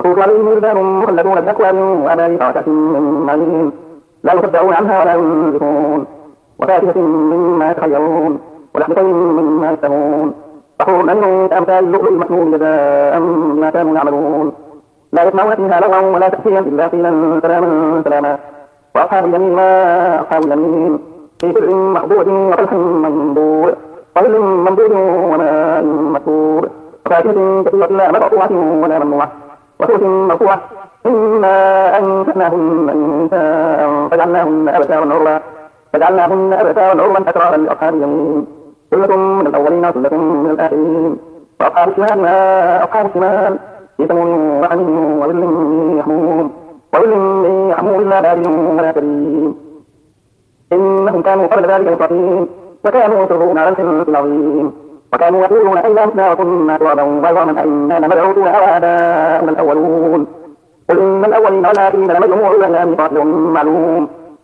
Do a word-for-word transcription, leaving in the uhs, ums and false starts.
يطوف عليهم ولدان مخلدون بأكواب وأباريق وكأس من معين لا يصدعون عنها ولا ينزفون وفاكهة مما يتخيرون ولحم طير مما يشتهون وحور عين كأمثال اللؤلؤ المكنون جزاء بما كانوا يعملون لا يسمعون فيها لغوا ولا تأثيما إلا قيلا سلاما سلاما وأصحاب اليمين ما أصحاب اليمين في سر مخضوع وطلح منضود وظل ممدود وماء مسكوب وفاكهة كثيرة لا مقطوعة ولا ممنوعة وفرش مرفوعة إنا أنشأناهن إنشاء فجعلناهن أبكارا عربا فجعلناهن أبكارا عربا أترابا لأصحاب اليمين ثلة من الأولين وثلة من الآخرين وأصحاب الشمال ما أصحاب الشمال في سموم وحميم وظل من يحموم وظل من يحموم لا بارد ولا كريم إنهم كانوا قبل ذلك مترفين وكانوا يصرون على الحنث العظيم وكانوا يقولون أئذا متنا وكنا ترابا وعظاما أئنا لمبعوثون أو آباؤنا الأولون قل إن الأولين والآخرين لمجموعون إلى ميقات يوم معلوم